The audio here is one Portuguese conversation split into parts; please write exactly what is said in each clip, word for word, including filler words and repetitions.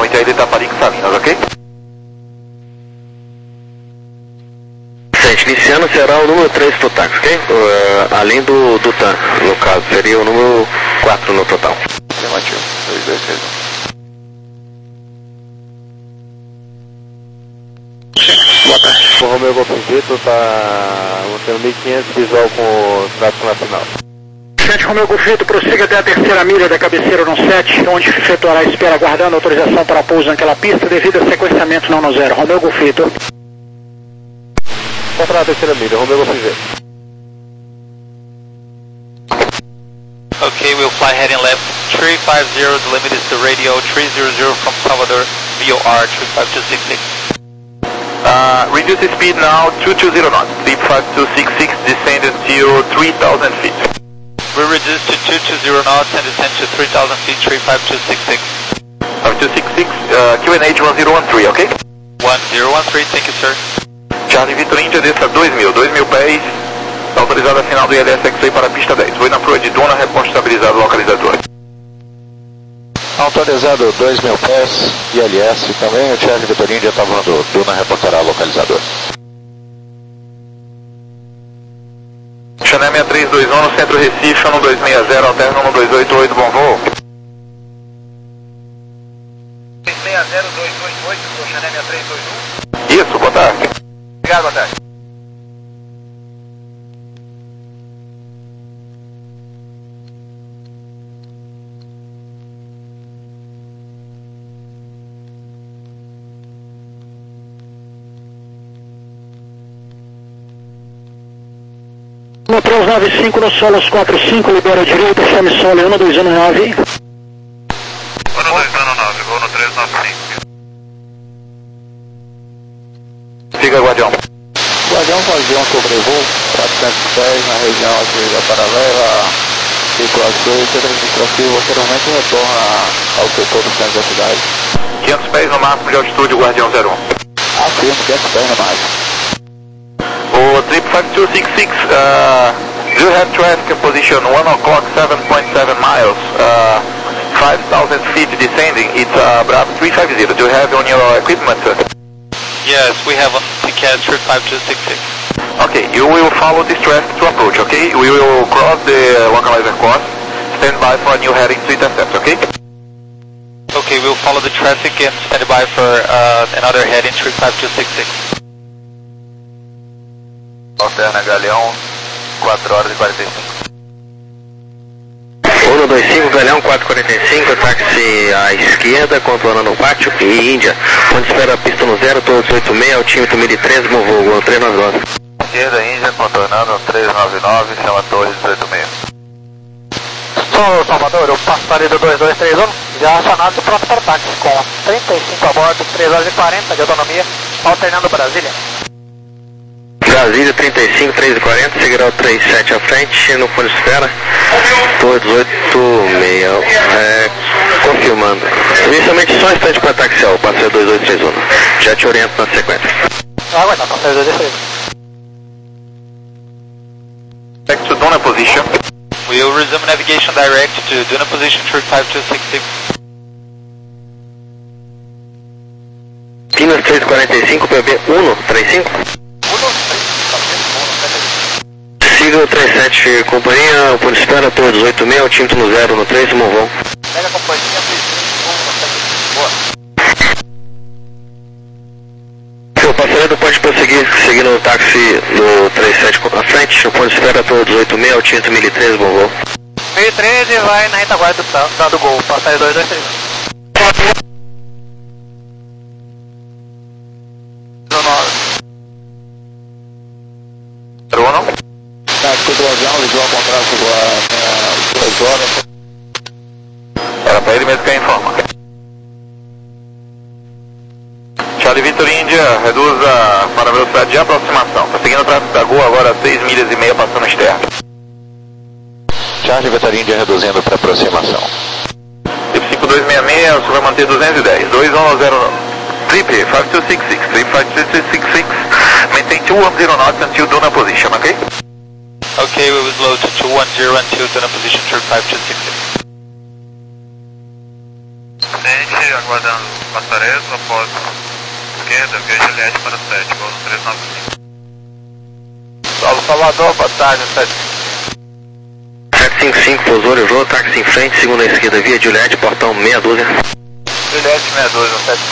point aí de Itaparica, Salinas, ok? Gente, iniciando será o número três pro táxi, ok? Uh, além do, do T A M, no caso, seria o número quatro no total. Afirmativo, dois dois três um. Boa tarde. O Romeo Golf Vito está mantendo mil e quinhentos visual com o tráfego nacional. sete Romeo Golf Vito, prossiga até a terceira milha da cabeceira no sete, onde efetuará a espera aguardando autorização para pouso naquela pista devido a sequenciamento não no zero. Romeo Golf Vito. Contra a terceira milha, Romeo Golf Vito. Okay, we'll fly heading left three five zero, the limit is the radio three hundred from Salvador, V O R three five two six six. Uh, reduce the speed now, two two zero knots, three five two six six, descend to three thousand feet. We reduce to two two zero knots and descend to three thousand feet, three five two six six. five two six six, uh, Q N H one zero one three, ok? one zero one three, thank you sir. Charlie Victor India, desça dois mil, dois mil pés, autorizada a final do I L S X-Ray para a pista dez. Foi na proa de Duna, reposto estabilizado localizador. Autorizado dois mil pés, I L S também, o Charlie Victor India está voando, Duna reportará localizador. Chanel seis três dois um no centro Recife, um dois seis zero, alterno um dois oito oito, bom voo. seis seis zero dois dois oito, sou Chanel seis três dois um. Isso, boa tarde. Obrigado, boa tarde. No três nove cinco, no Solos quatro cinco, libera a direita, chame solo um dois um nove. um dois um nove, vou no três nove cinco. Fica, Guardião. Guardião fazer um sobrevoo, quatrocentos pés na região aqui da paralela, circulação e centro administrativo, posteriormente retorna ao setor do centro da cidade. quinhentos pés no máximo de altitude, Guardião zero um. Afirmo, quinhentos pés no máximo. O Trip five two six six, uh, do you have traffic in position one o'clock, seven point seven miles, uh, five thousand feet descending, it's uh, Bravo three five zero, do you have on your equipment, sir? Yes, we have on T C A S three five two six six. Okay, you will follow this traffic to approach, okay? We will cross the localizer course, stand by for a new heading to intercept, okay? Okay, we'll follow the traffic and stand by for uh, another heading three five two six six. Alterna Galeão, quatro horas e quarenta e cinco. um dois cinco, Galeão quatro quarenta e cinco, táxi à esquerda, contornando o pátio e Índia, onde espera a pista no zero, todos oito seis, altímetro mil e treze, voo três nove nove. Esquerda, Índia, contornando três nove nove, chama Torres dezoito seis. Sou Salvador, eu passaria do dois dois três um, já acionado e pronto para o táxi, com trinta e cinco a bordo, três horas e quarenta de autonomia, alternando Brasília. Brasília trinta e cinco, três e quarenta, seguirá o trinta e sete à frente, no fone espera, todos oito seis, é, confirmando. Inicialmente só um instante para taxiar, o passeio dois dois três um, já te oriento na sequência. Ah, aguenta, passeio dois dois três um. Back to Duna position. We will resume navigation direct to Duna position three five two six six. Pinas três quarenta e cinco, P B um três cinco. Siga o trinta e sete, companhia, por espera, todos oito seis, altímetro no zero, no três, voo. Pega a companhia, boa. Seu passageiro pode prosseguir seguindo o táxi do trinta e sete à frente, o ponto de espera todos oito seis, altímetro mil e treze, bom voo. mil e treze vai na retaguarda do, da do gol, passageiro dois dois três um. Bruno? Táxi do avião, ligou ao contrato às duas horas. Era para ele mesmo que informa. Charlie Victor India, reduza para a velocidade de aproximação. Está seguindo o tráfego da Gol agora seis milhas e meia passando externo. Charlie Victor India reduzindo para aproximação. Trip cinco dois seis seis, você vai manter duzentos e dez. dois um zero, Trip five two six six, Trip five two six six, maintain two one zero knots until Duna position, ok? Okay, we will slow to two one zero until Duna position three five two six six. Sente aguardando passarela, após esquerda, via Juliette para sete, voo três nove cinco. Salve Salvador, boa tarde, sete. sete cinco cinco, pousou, levou, táxi em frente, segunda esquerda, via Juliette, portão meia dúzia. Juliette meia dúzia, sete.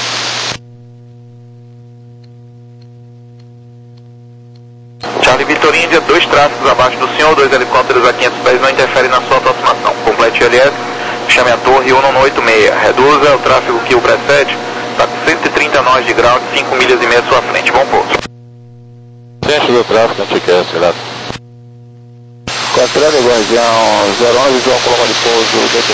Charlie Vitor Índia, dois tráficos abaixo do senhor, dois helicópteros a quinhentos pés não interferem na sua aproximação. Complete L S, chame a torre um nove oito seis. Reduza o tráfego que o precede, está com cento e trinta nós de grau, cinco milhas e meia à sua frente. Bom pouso. Centro do tráfego, anticast, grato. Contrário, Guardião zero onze, João Coloma de pouso, D T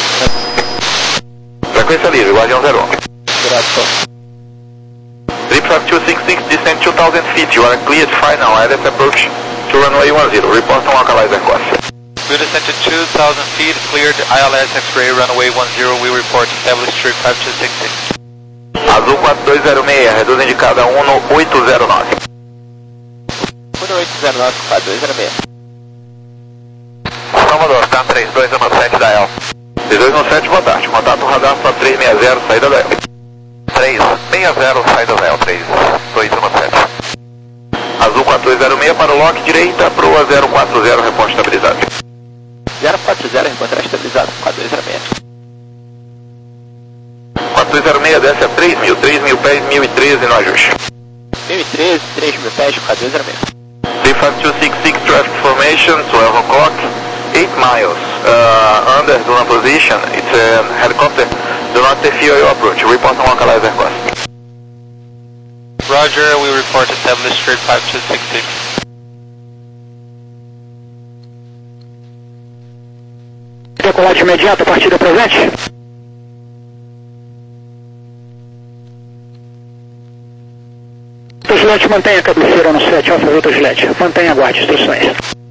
P. Frequência livre, Guardião zero um. Grato. Zip five two six six, descend two thousand feet, you are cleared final, L S approach to runway one zero, report on localizer course. We descend to two thousand feet, cleared I L S X-ray, runway one zero, we report established trip five two six six. Azul quatro dois zero seis, reduz indicada um oito zero nove. um oito zero nove, quatro dois zero seis. Salvador, tá três dois um sete da E L. três dois um sete, boa tarde, contato radar para três seis zero, saída da E L. três seis zero, saída da E L, três dois um sete. Azul quatro dois zero seis para o lock direita, proa zero quatro zero, reporte estabilizado. zero quatro zero, encontrar estabilizado, quatro dois zero seis. quatro dois zero seis desce a três mil, três mil pés, mil e treze no ajuste. mil e treze, três mil pés, quatro dois zero seis. three five two six six traffic formation, twelve o'clock, eight miles, uh, under Duna position, it's a helicopter, do not interfere your approach, report on localizer course. Roger, we report established trip five two six six. Decolagem imediata, partida presente. Gillette, mantenha a cabeceira no sete, Alfa Vitor Gillette. Mantenha, aguarde instruções.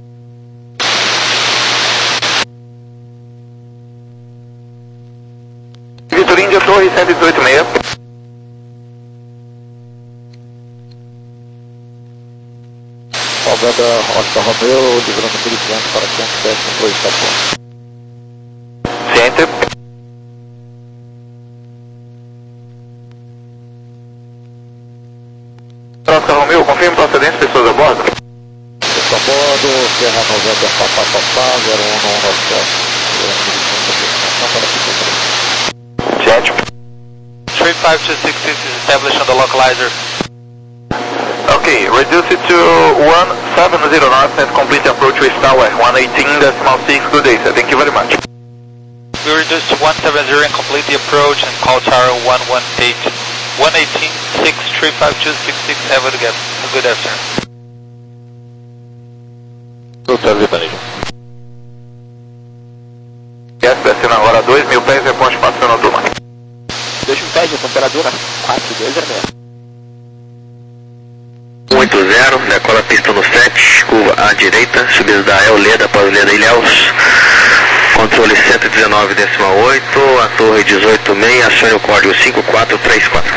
Vitor Índia, torre cento e dezoito seis. Salvador, Oscar Romeu, livrando mil e quinhentos para quinhentos pés, com dois tapões. Ciente. Oscar Romeu, confirme procedência, pessoas a bordo. Pessoal a bordo, Serra noventa, Papá Papá, zero um um nove sete. Ciente. Trip five two six six is established on the localizer. Okay, reduce it to one seven zero knots and complete the approach with tower one eighteen decimal six. Good day, sir. Thank you very much. We reduce to one seven zero and complete the approach and call tower one one eight. one eighteen six, trip five two six six, have a good, a good afternoon. Doutor Vitanismo. Yes, descendo agora dois mil pés, reponte passando a turma. dois mil pés de temperatura, quatro dois zero seis. um oito zero, decola a pista no sete, curva à direita, subida da E L, Leda para o Leda Ilhéus, controle cento e dezenove decimal oito, a torre dezoito seis, acione o código cinco quatro três quatro.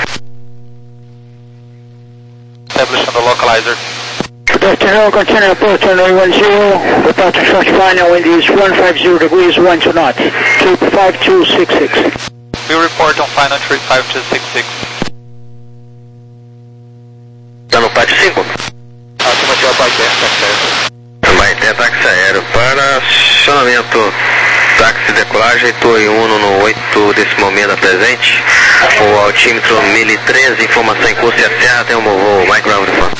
Established on the localizer. Good afternoon, continue approach runway one zero, departure short final, wind is one five zero degrees, one two knots, trip five two six six. We report on final trip five two six six. Está no pátio cinco? Afirmativa Baité, táxi Vai ter táxi aéreo para acionamento, táxi decolagem, torre um no oito decimal seis da presente, o altímetro mil e treze, informação em curso e a serra, tem um voo, microground fã.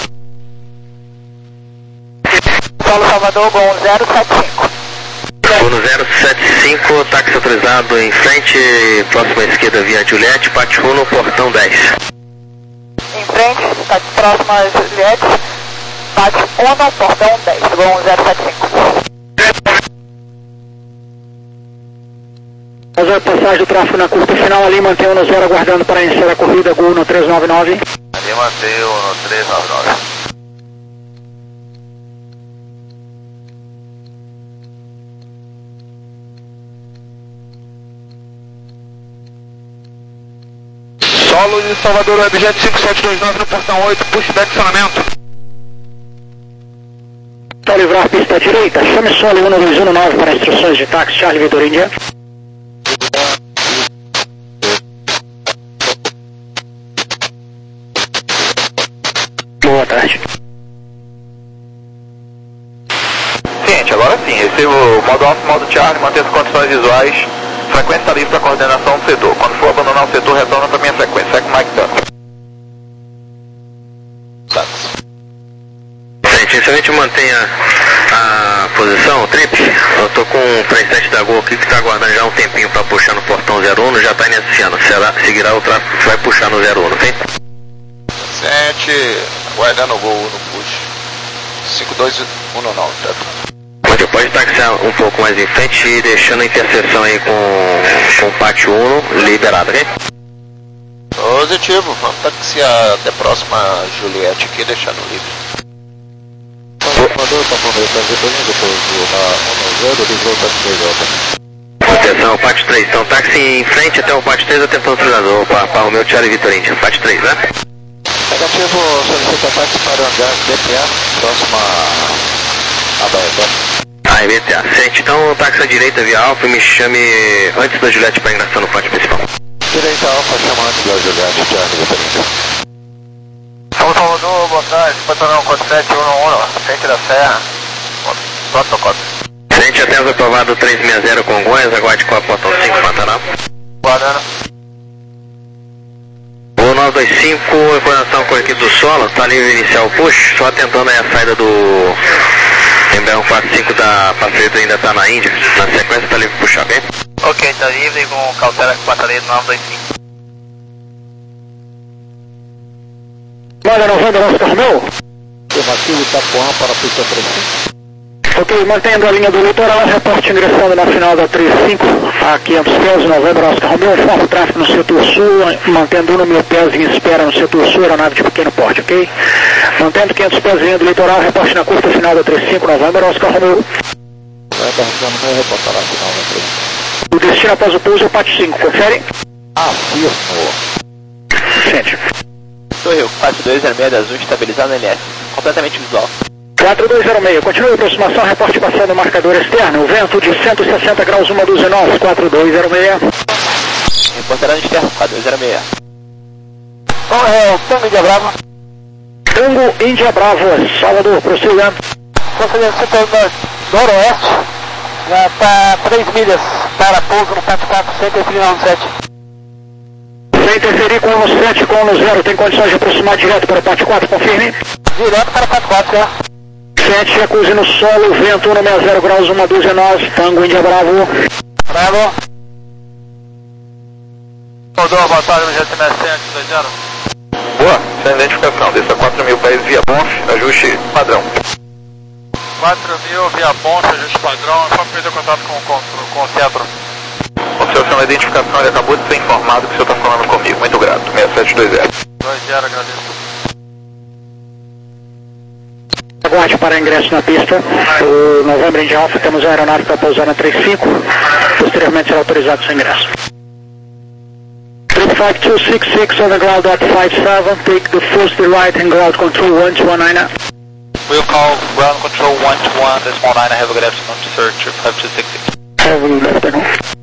Paulo Salvador, Gol zero sete cinco. Gol zero sete cinco, táxi autorizado em frente, próxima esquerda via Juliette, pátio um no portão dez. Em frente, está próximo a Juliette, pátio um, portão dez, Gol zero sete cinco. Fazer a passagem do tráfego na curta final ali, mantenha no zero aguardando para iniciar a corrida, Gol no três nove nove. Ali mantém o três nove nove. Solo de Salvador, Webjet cinco sete dois nove no portão oito, pushback acionamento. Para livrar a pista à direita, chame solo um dois um nove para instruções de táxi, Charlie Vitor India. Ciente. Ciente, agora sim. Recebo o modo off, modo Charlie, manter as condições visuais. Frequência está livre para coordenação do setor. Quando for abandonar o setor, retorna para minha frequência. Segue o Mike Tanto. Se a gente mantém a, a posição, trip, eu tô com o três sete da Gol aqui que tá aguardando já um tempinho para puxar no portão zero um, já tá iniciando. Será, seguirá o tráfego que vai puxar no zero um, ok? sete, aguardando o Gol no push. cinco dois um nove, certo? Você pode taxiar um pouco mais em frente e deixando a interseção aí com, com o pátio um liberado, ok? Positivo, vamos taxiar até a próxima Juliette aqui, deixando livre. Mandou, tá bom, depois do Atenção, pátio três, então táxi em frente até o pátio três, atenção utilizador, para, para o meu Charlie Vitorinho, pátio três, né? Negativo, solicita táxi para o hangar B T A, próxima a Baeta. Ah, é B T A, certo, então táxi à direita via Alfa e me chame antes da Juliette para ingressar no pátio principal. Direita Alfa, chama antes da Juliette, Charlie Vitorinho. São Salvador, boa tarde, Patrão quatro sete um um, frente da Serra, protocolo. Frente atento aprovado trezentos e sessenta Congonhas, aguarde com a portão cinco, Pantanal. Guardando. O nove dois cinco, em coordenação com a equipe do solo, tá livre iniciar o push, só tentando aí a saída do Embraer quatro cinco da Paceita, ainda tá na Índia, na sequência tá livre puxar, ok? Ok, tá livre com cautela com bateria do nove dois cinco. Olha, Novembro, Oscar Romeu. Afirmativo, Itapuã para a pista trinta e cinco. Ok, mantendo a linha do litoral, reporte ingressando na final da trinta e cinco, a quinhentos pés, Novembro, Oscar Romeu, informa o tráfego no setor sul, mantendo um mil pés em espera no setor sul, aeronave de pequeno porte, ok? Mantendo quinhentos pés linha do litoral, reporte na curta final da trinta e cinco, Novembro, Oscar Romeu. Novembro, Oscar Romeu, reportará a final da trinta e cinco. O destino após o pouso é o Pátio cinco, confere? Afirmo. Sente. Sorriu, quatro dois zero seis da Azul, estabilizado na L S, completamente visual. quatro dois zero seis, continue a aproximação, reporte passando o marcador externo, vento de cento e sessenta graus, uma dúzia nove, quatro dois zero seis. Reportará no externo, quatro dois zero seis. Bom, é, Tango Índia Bravo. Tango Índia Bravo, Salvador, prossiga. Procedendo setor noroeste, já está três milhas para pouso no quatro quatro, sem interferir no sete. Sem interferir com o sete, com o zero, tem condições de aproximar direto para o Pátio quatro, confirme. Direto para o quatro quatro, já. sete, acuse no solo, vento um sessenta graus, uma dúzia nove, Tango Índia Bravo. Bravo. Rodou a batalha no G T M S cem, dois zero. Boa, sem identificação, desça quatro mil pés via Bonf, ajuste padrão. quatro mil via Bonf, ajuste padrão, só perder contato com, com, com o centro. O senhor tem uma identificação, ele acabou de ser informado que o senhor está falando comigo, muito grato, seis sete dois zero. dois zero, agradeço. Aguarde para ingresso na pista. O Novembro India Alpha, temos a aeronave para pousar na trinta e cinco. Posteriormente será autorizado seu ingresso. three five two six six on the ground dot five seven, take the first right and ground control one two one nine. We'll call ground control one two one, decimal nine, have a good afternoon, sir, three five two six six. Have a good afternoon.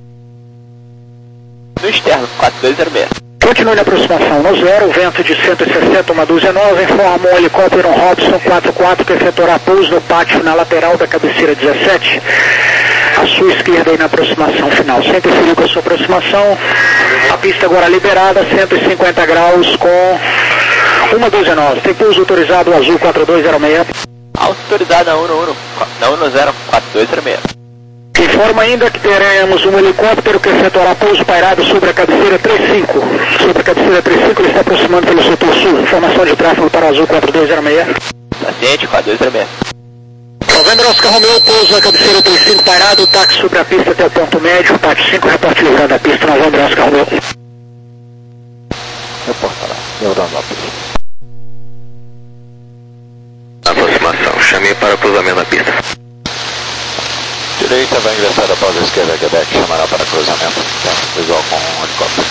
No externo, quatro dois zero seis. Continue na aproximação no zero, vento de cento e sessenta, uma dúzia nove, informa um helicóptero Robson quatro quatro que efetuará pouso no pátio na lateral da cabeceira dezessete, à sua esquerda aí na aproximação final. Sem interferir com a sua aproximação, a pista agora liberada, cento e cinquenta graus com uma dúzia nove. Tem pouso autorizado Azul quatro dois zero seis. Autorizado na um um, na um zero, quatro dois zero seis. Informa ainda que teremos um helicóptero que efetuará pouso pairado sobre a cabeceira trinta e cinco. Sobre a cabeceira trinta e cinco, ele está aproximando pelo setor sul. Informação de tráfego para Azul quatro dois zero seis. Paciente, quatro dois zero seis. Novembro Oscar Romeu, pouso na cabeceira trinta e cinco pairado, táxi sobre a pista até o ponto médio, pátio cinco, reporte livrando a pista, Novembro Oscar Romeu. Reportará, livrando a pista. Aproximação, chamei para o cruzamento da pista. Direita vai ingressar após a esquerda, Quebec chamará para cruzamento, tempo visual com um helicóptero.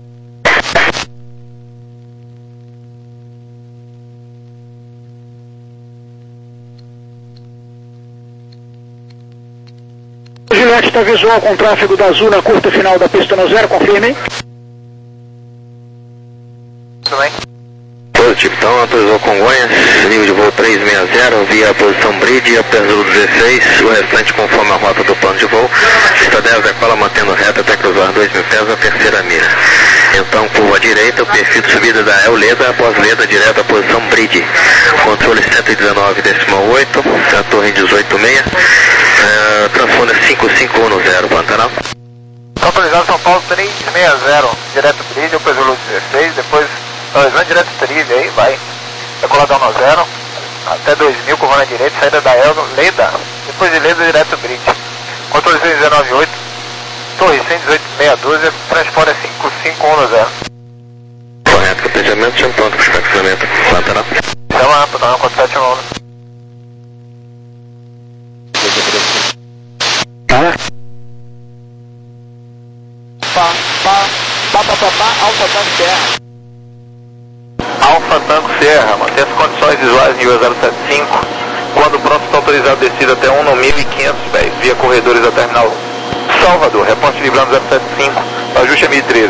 Juliette está visual com tráfego da Azul na curta final da pista no zero, confirme. Tudo bem? Tipitão, autorizou Congonhas, nível de voo trezentos e sessenta, via a posição Bridge, apertou dezesseis, o restante conforme a rota do plano de voo, pista dez decola mantendo reta até cruzar dois mil pés na terceira mira. Então, curva à direita, o perfil de subida da El Leda, após Leda, direto à posição Bridge. Controle cento e dezenove vírgula oito, a torre dezoito vírgula seis, uh, transponder cinco cinco um zero, Pantanal. Autorizado São Paulo trezentos e sessenta, direto Bridge, depois o Luz dezesseis, depois autorizando direto Trilha aí, vai, decoladão no zero, até dois mil, curva na direita, saída da El Leda, depois de Leda direto Bridge. Controle cento e dezenove vírgula oito, torre cento e dezoito vírgula seis dúzia, transponder cinco cinco um zero. Correto, capejamento, chama pronto para o estacionamento, Pantanal. Chama, Pantanal, quatro sete um. Tá? Pá, pá, pá, pá, pá, pá, Alfa Tango Serra. Alfa Tango Serra, mantém as condições visuais nível zero sete cinco. Quando pronto, está autorizado descida até um no mil e quinhentos pés, via corredores da terminal Salvador, reporte livrando zero sete cinco, ajuste a mil e treze.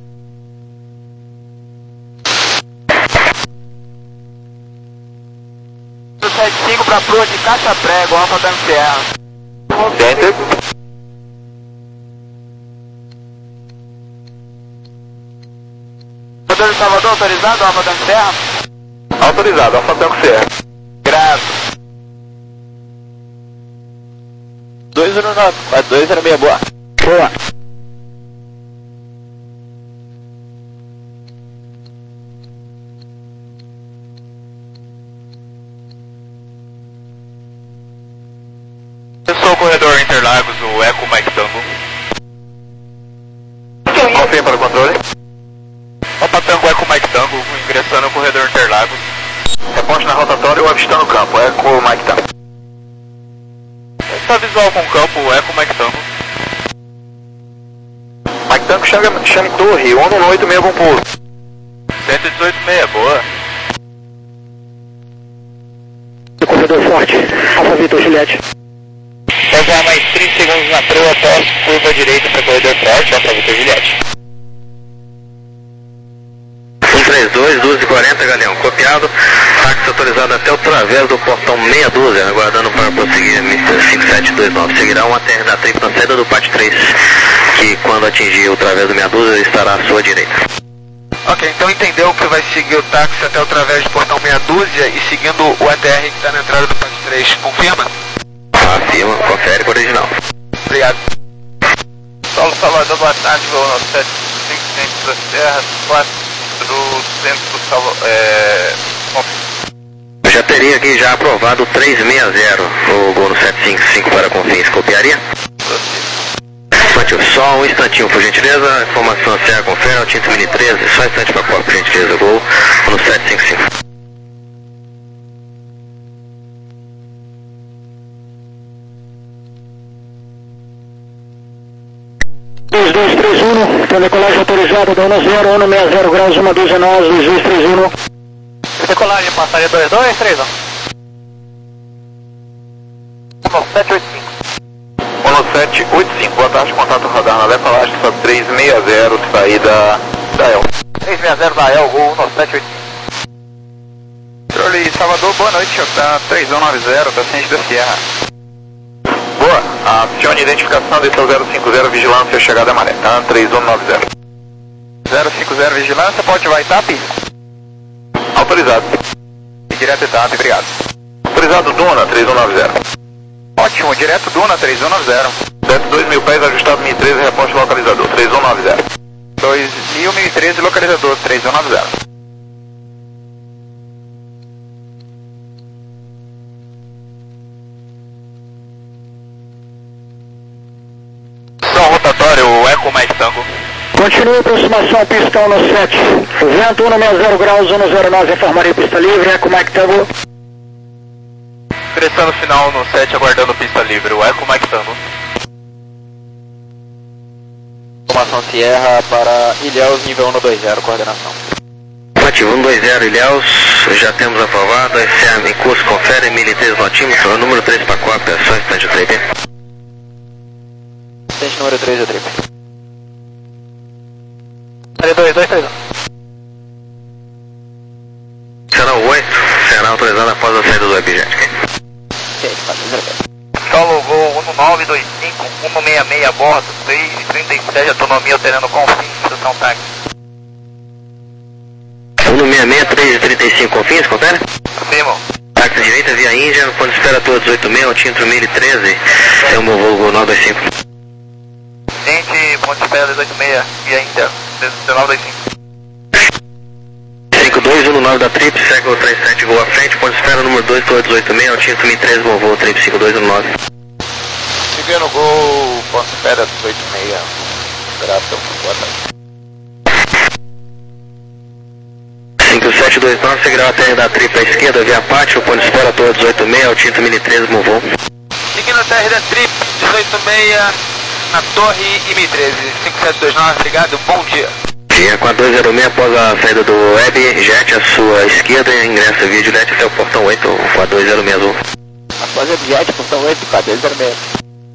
zero sete cinco para proa de Caixa Prego, Alfa Tango Serra. Center. Rodando de Salvador, autorizado, Alfa Tango Serra? Autorizado, Alfa Tango Serra. Graças. dois zero nove, quatro dois zero seis, boa. Boa. Eu sou o corredor Interlagos, o Eco Mike Tango. Confirma para o controle. Opa Tango, Eco Mike Tango, ingressando no corredor Interlagos. Reporte na rotatória ou avistando o campo, é com o Mike Tango. Está visual com o campo, Eco Mike Tango. Mike Tango chama, chama torre, um no oito meio com pulo. cento e dezoito vírgula seis, boa. Corredor forte, Alfa Vitor Juliette. Pegar mais trinta segundos na proa após curva direita para corredor forte, Alfa Vitor Juliette. um três dois, duas e quarenta, Galeão, copiado, táxi autorizado até o través do portão meia dúzia, aguardando para prosseguir cinco sete dois nove. Seguirá uma T R da trip na saída do pátio três, que quando atingir o través do meia dúzia estará à sua direita. Ok, então entendeu que vai seguir o táxi até o través do portão meia dúzia e seguindo o A T R que está na entrada do pátio três, confirma? Afirma, confere com o original. Obrigado. Solo Salvador, boa tarde, voo no sete cinco centro da Serra, quatro centro Salvador, é... Eu já teria aqui já aprovado o trezentos e sessenta, o gol no sete cinco cinco para Confins, copiaria? Matheus, só um instantinho, por gentileza, informação Serra confere, Altinto Mini treze, só um instante para qual, por gentileza, gol no sete cinco cinco. dois dois três um, para decolagem autorizada da um zero, um seis zero graus, uma dúzia nós, dois dois três um. Decolagem, passaria dois dois três um. um sete oito cinco. um sete oito cinco, boa tarde, contato radar na decolagem, só trezentos e sessenta, saída da El. trezentos e sessenta da El, gol um sete oito cinco. Controle Salvador, boa noite, tá três um nove zero, tá ciente da Sierra. Boa, acione identificação desse é o zero cinco zero, vigilância, chegada a maré, tá? três um nove zero. zero cinco zero vigilância, pode vai TAP? Autorizado. Direto TAP, obrigado. Autorizado Duna, três um nove zero. Ótimo, direto Duna, três um nove zero. Dentro dois mil pés, ajustado mil e treze, reposte localizador, três um nove zero. dois mil, mil e treze, localizador, três um nove zero. São rotatório, o Eco Mike Tango. Continue aproximação, pistão no sete. Vento um sessenta graus, um zero nove, informaria pista livre, Eco Mike Tango. Ingressando final no sete, aguardando pista livre, o Eco Mike Tango. Informação Sierra para Ilhéus, nível um dois zero, coordenação. Ativo um dois zero, Ilhéus, já temos aprovado, S M em curso, confere, mil e treze notímetros, o número três para cópia, só instante três B. Instante número três, a trip. dois dois três um. atualizada após a saída do Webjet, ok? Solo Gol um nove dois cinco, um seis seis a bordo, seis e trinta e sete, autonomia alterando confins, instrução táxi. um seis seis, três e trinta e cinco, confins, confere? Afirmo. Táxi direita via Índia, quando espera a tua dezoito seis, Altímetro mil e treze, tem um Volvo nove dois cinco. Gente, ponto de espera dezoito seis, via Índia, dezenove dois cinco. cinco dois um nove da Trip, século trinta e sete, voo à frente, ponto de espera número dois, tua dezoito seis, Altímetro mil e treze, Volvo Trip cinco dois um nove. Seguindo Gol, ponto de espera dezoito seis, gráfico, boa tarde. cinco sete dois nove, seguirá a T R da Trip à esquerda, via Pátio, ponto de espera tua dezoito seis, Altímetro mil e treze, Volvo. Seguindo a T R da Trip, dezoito seis, na Torre e mil e treze, cinco sete dois nove, obrigado, bom dia. Dia quatro dois zero seis, após a saída do Webjet, à sua esquerda, ingressa via Juliette até o portão oito, quatro dois zero seis azul. Após a Webjet, portão oito, quatro dois zero seis.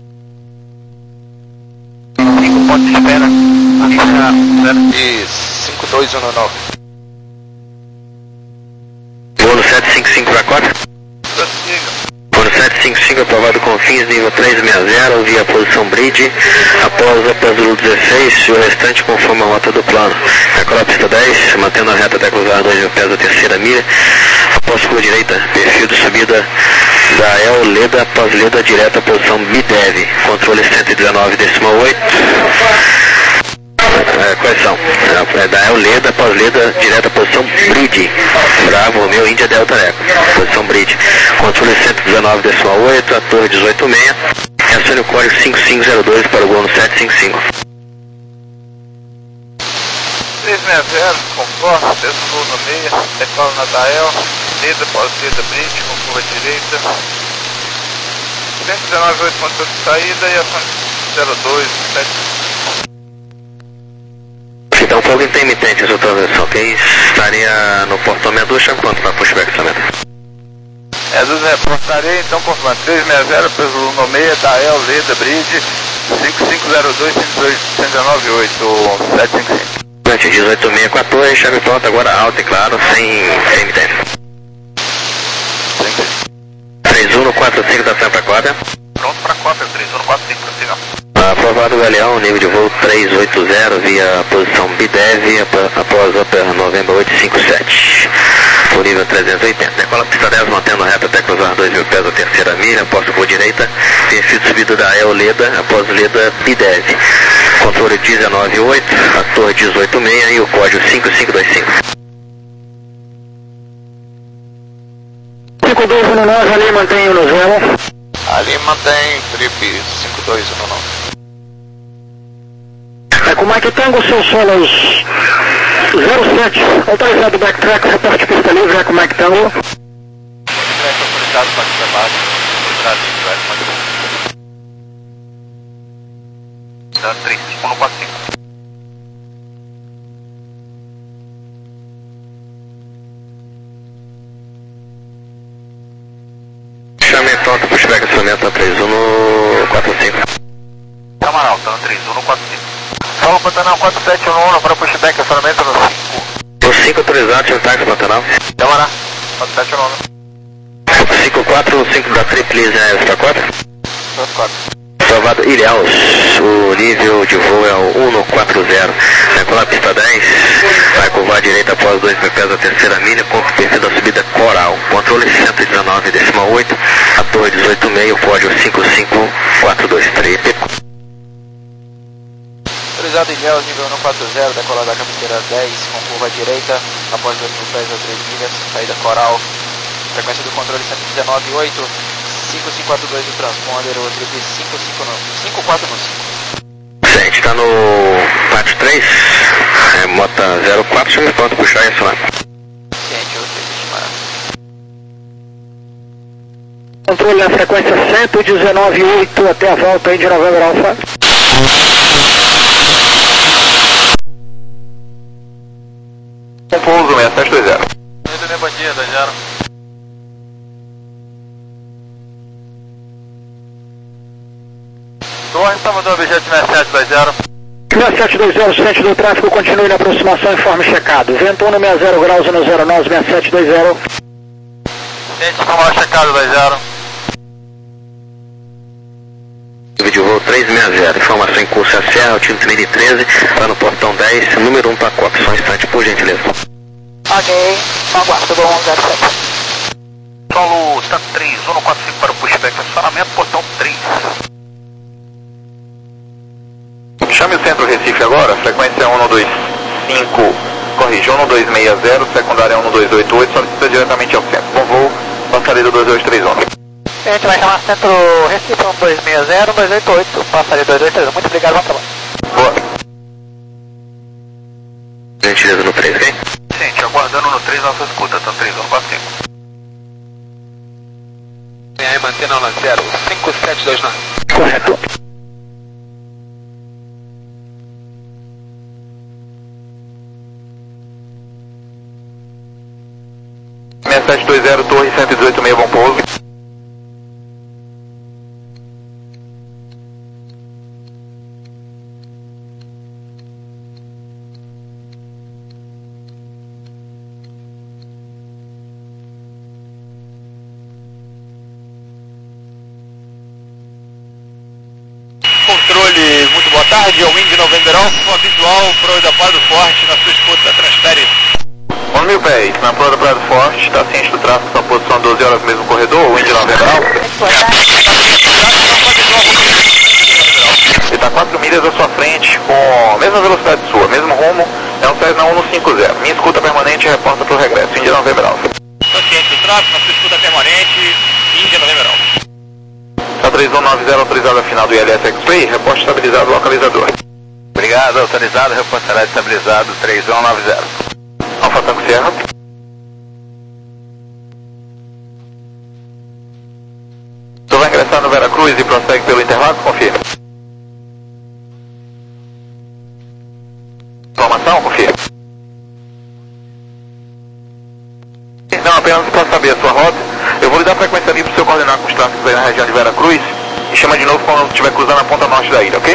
cinco pontos de espera, E cinco dois um nove. Voo no sete cinco cinco para quatro. Voo no sete cinco cinco, aprovado com fins, nível trezentos e sessenta, via posição bridge, após a Pazulu dezesseis, e o restante conforme a rota do plano. Decola a pista dez, mantendo a reta até cruzar dois mil pés da terceira milha, após curva direita, perfil de subida da El Leda, após Leda direta, posição Bidev, controle cento e dezenove vírgula oito. É, quais são? É, da El Leda, após Leda, direta posição Bridge. Bravo, meu Índia Delta Eco. Posição Bridge. Controle cento e dezenove vírgula oito, a torre dezoito seis. Acione o código cinco cinco zero dois para o voo no sete cinco cinco. três seis zero, conforme, desce o voo no meia, decola na Dael, Leda, pós-Leda Bridge, com curva direita. cento e dezenove vírgula oito pontos de saída e ação zero dois sete. Então, um pouco intermitente a sua transição, ok? Estaria no portão meia dúzia, quanto para pushback somente? É dos reportarei, então conforme três seis zero, pelo no meia, Dael, Leda Bridge, cinco cinco zero dois, cinco dois nove oito, sete cinco cinco. dezoito seis com a torre, chave pronta, agora alta e claro, sem intermitente. três um quatro cinco da Sampa quadra. Pronto para quatro, três um quatro cinco para cima. Aprovado o Galeão, nível de voo trezentos e oitenta via posição Bidev, após Upper November oitocentos e cinquenta e sete, por nível trezentos e oitenta. Decola a pista dez, mantendo a reta até cruzar dois mil pés da terceira milha, após curva direita, perfil de subida da El Leda, após Leda Bidev. Controle dezenove oito, a torre dezoito seis e o código cinco cinco dois cinco. cinco dois um nove, ali mantém o no zero. Ali mantém Trip cinco dois um nove. É com o Mike Tango, seu solos zero sete, autorizado backtrack, reporte pista livre, é com o Mike Tango. Autorizado para pista baixa, autorizado livre, é com o Mike Tango. três um quatro cinco. Chame pronto, pushback acionamento três um no quatro cinco. Camarão, tá no três um no quatro cinco. Solo Pantanal quatro sete um um para pushback, acionamento no cinco. O cinco autorizado, tinha um táxi Pantanal. Camarão, quatro sete um um. cinco quatro cinco da Triplize, é essa quatro? quatro. Aprovado Ilhéus, o nível de voo é o um no quatro zero. Decolar a pista dez, vai curvar à direita após dois mil pés da terceira milha, com o perfil da subida Coral. Controle cento e dezenove vírgula oito, a torre dezoito seis, o código cinco cinco quatro dois três. Autorizado Ilhéus, nível um quatro zero, decolar da cabeceira dez, com curva à direita, após dois mil pés a três milhas, saída Coral. Frequência do controle cento e dezenove vírgula oito, cinco cinco quatro dois do transponder, o trip cinco cinco quatro cinco. A gente está no pátio três, é, mota zero quatro, chama pronto, puxar isso lá. Ciente, eu sei estimar. Controle na frequência cento e dezenove vírgula oito até a volta aí de November Alpha. Pouso seis sete dois zero. Muito bem, bom dia, dois zero. Torre, Salvador, objeto seis sete dois zero. seis sete dois zero, centro do tráfego, continue na aproximação, informe checado. Vento um no sessenta graus no zero nove, seis sete dois zero. Gente, vamos lá, checado, dois zero. Vídeo voo trezentos e sessenta, informação em curso a Serra, altimetria mil e treze, lá no portão dez, número um para Copa, só um instante, por gentileza. Ok, aguardo do um zero sete. Solo Tanto três, um quatro cinco para o pushback, acionamento, portão três. Chame o centro Recife agora, frequência um dois cinco, corrija, um dois seis zero, secundária um dois oito oito, solicita diretamente ao centro. Bom voo, passaria dois dois três um. A gente vai chamar centro Recife um dois seis zero, um dois oito oito, passaria dois dois três um. Muito obrigado, bom trabalho. Boa. Gentileza no três, ok? Gente, aguardando no três, nossa escuta, Tanto três, um quatro cinco. Vem aí, mantendo na zero, cinco sete dois nove. Correto. seis sete dois zero, torre cento e dezoito meio, bom pouso. Controle, muito boa tarde, é o Wind November Alpha, visual, proa da Praia do Forte, na sua escuta, transfere. um mil pés, na proa da Praia do Forte, está ciente do tráfego, sua posição doze horas, mesmo corredor, Wind November Alpha. Ele está quatro milhas à sua frente, com a mesma velocidade sua, mesmo rumo, é um Cessna um cinquenta. Minha escuta permanente reporta para o regresso, Wind November Alpha. Está ciente do tráfego, na sua escuta permanente, Wind November Alpha. Tá três um nove zero, autorizado a final do I L S X-Ray, reporte estabilizado localizador. Obrigado, autorizado, reportará estabilizado três um nove zero. Alfa Tango Sierra. Tu vai ingressar no Veracruz e prossegue pelo Interlagos, confirme. Informação, confirme. Não, apenas para saber a sua rota, eu vou lhe dar frequência livre para o seu coordenar com os tráficos aí na região de Veracruz e chama de novo quando estiver cruzando a ponta norte da ilha, ok?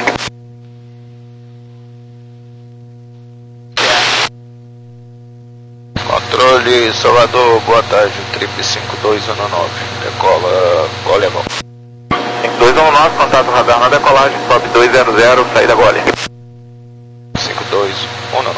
Controle Salvador, boa tarde, trip cinco dois um nove, decola Gole Amor. cinco dois um nove, contato radar na decolagem, top dois zero zero, saída Gole. cinco dois um nove.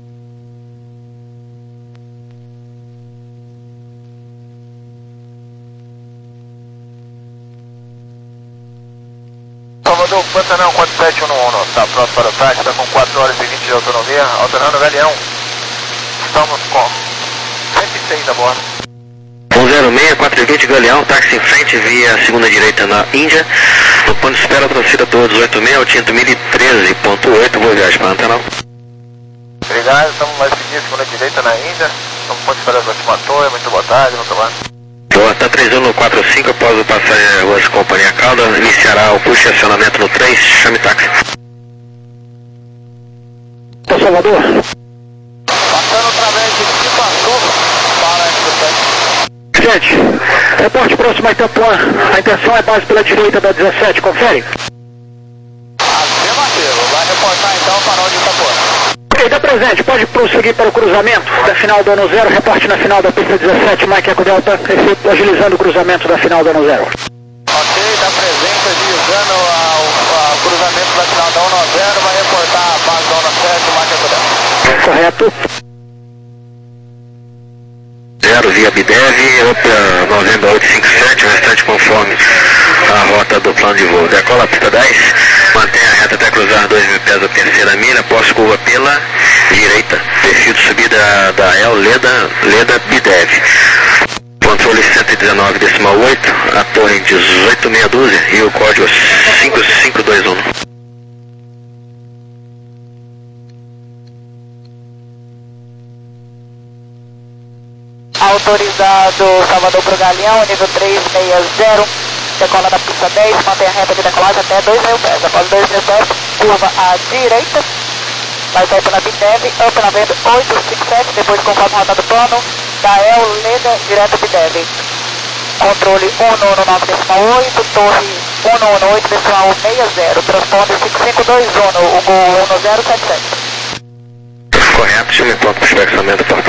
Salvador, Pantanal quatro sete um um, está pronto para o táxi, está com quatro horas e vinte de autonomia, alternando Galeão. Estamos com cento e seis a bordo. um zero seis, quatro vinte, Galeão, táxi em frente, via segunda direita na Índia. No ponto de espera, torcida torre dezoito seis, altimetria mil e treze ponto oito, boa viagem para Pantanal. Obrigado, estamos mais seguindo segunda direita na Índia. Estamos ponto de espera próxima torre, muito boa tarde, muito bom. Boa, tá três um quatro cinco, após o passageiro Rose Companhia Caldas, iniciará o push de acionamento no três, chame táxi. Tá, Salvador? Passando através de Iguaçu para a Gente, reporte próximo a Itapuã. A intenção é base pela direita da dezessete, confere? Afirmativo, vai reportar então para onde Itapuã. Ok, dá presente, pode prosseguir para o cruzamento da final do ano zero, reporte na final da pista dezessete, Mike Eco Delta, agilizando o cruzamento da final do ano zero. Ok, dá presente, agilizando ao, ao cruzamento da final da um zero, vai reportar a base da um sete, Mike Eco Delta. Correto. zero via Bidev, Opel November oito cinco sete, restante conforme a rota do plano de voo. Decola a pista dez, mantém a reta até cruzar dois mil pés da terceira milha, após curva pela direita. Perfil de subida da El Leda, Leda Bidev. Controle cento e dezenove decimal oito, a torre dezoito meia dúzia e o código cinco cinco dois um. Autorizado Salvador pro Galeão, nível três seis zero, decola da pista dez, mantém a reta de decolagem até dois mil pés. Após dois mil pés, curva à direita, vai sair pela Bidev, up na venda oito cinco sete, depois conforme rota do plano, da El Leda, direto Bidev. Controle um nove decimal oito, torre um oito decimal seis zero, transponder cinco cinco dois um, o gol um zero sete sete. Correto, chame ponto para o expressamento do portão